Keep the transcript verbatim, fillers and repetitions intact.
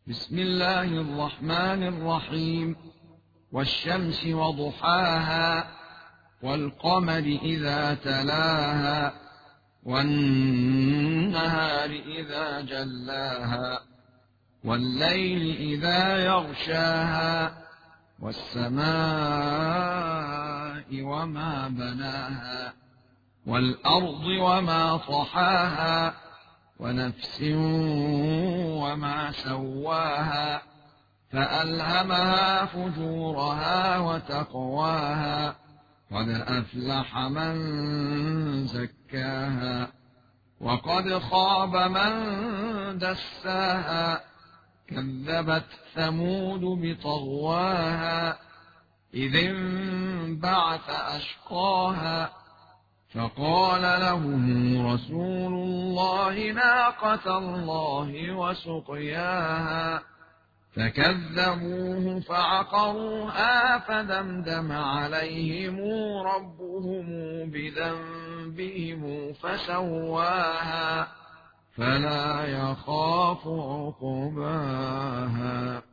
بسم الله الرحمن الرحيم. والشمس وضحاها والقمر إذا تلاها والنهار إذا جلاها والليل إذا يغشاها والسماء وما بناها والأرض وما طحاها ونفس وما سواها فألهمها فجورها وتقواها قد أفلح من زكاها وقد خاب من دساها كذبت ثمود بطغواها إذ انبعث أشقاها فقال لهم رسول الله ناقة الله وسقياها فكذبوه فعقروها فدمدم عليهم ربهم بذنبهم فسواها فلا يخاف عقباها.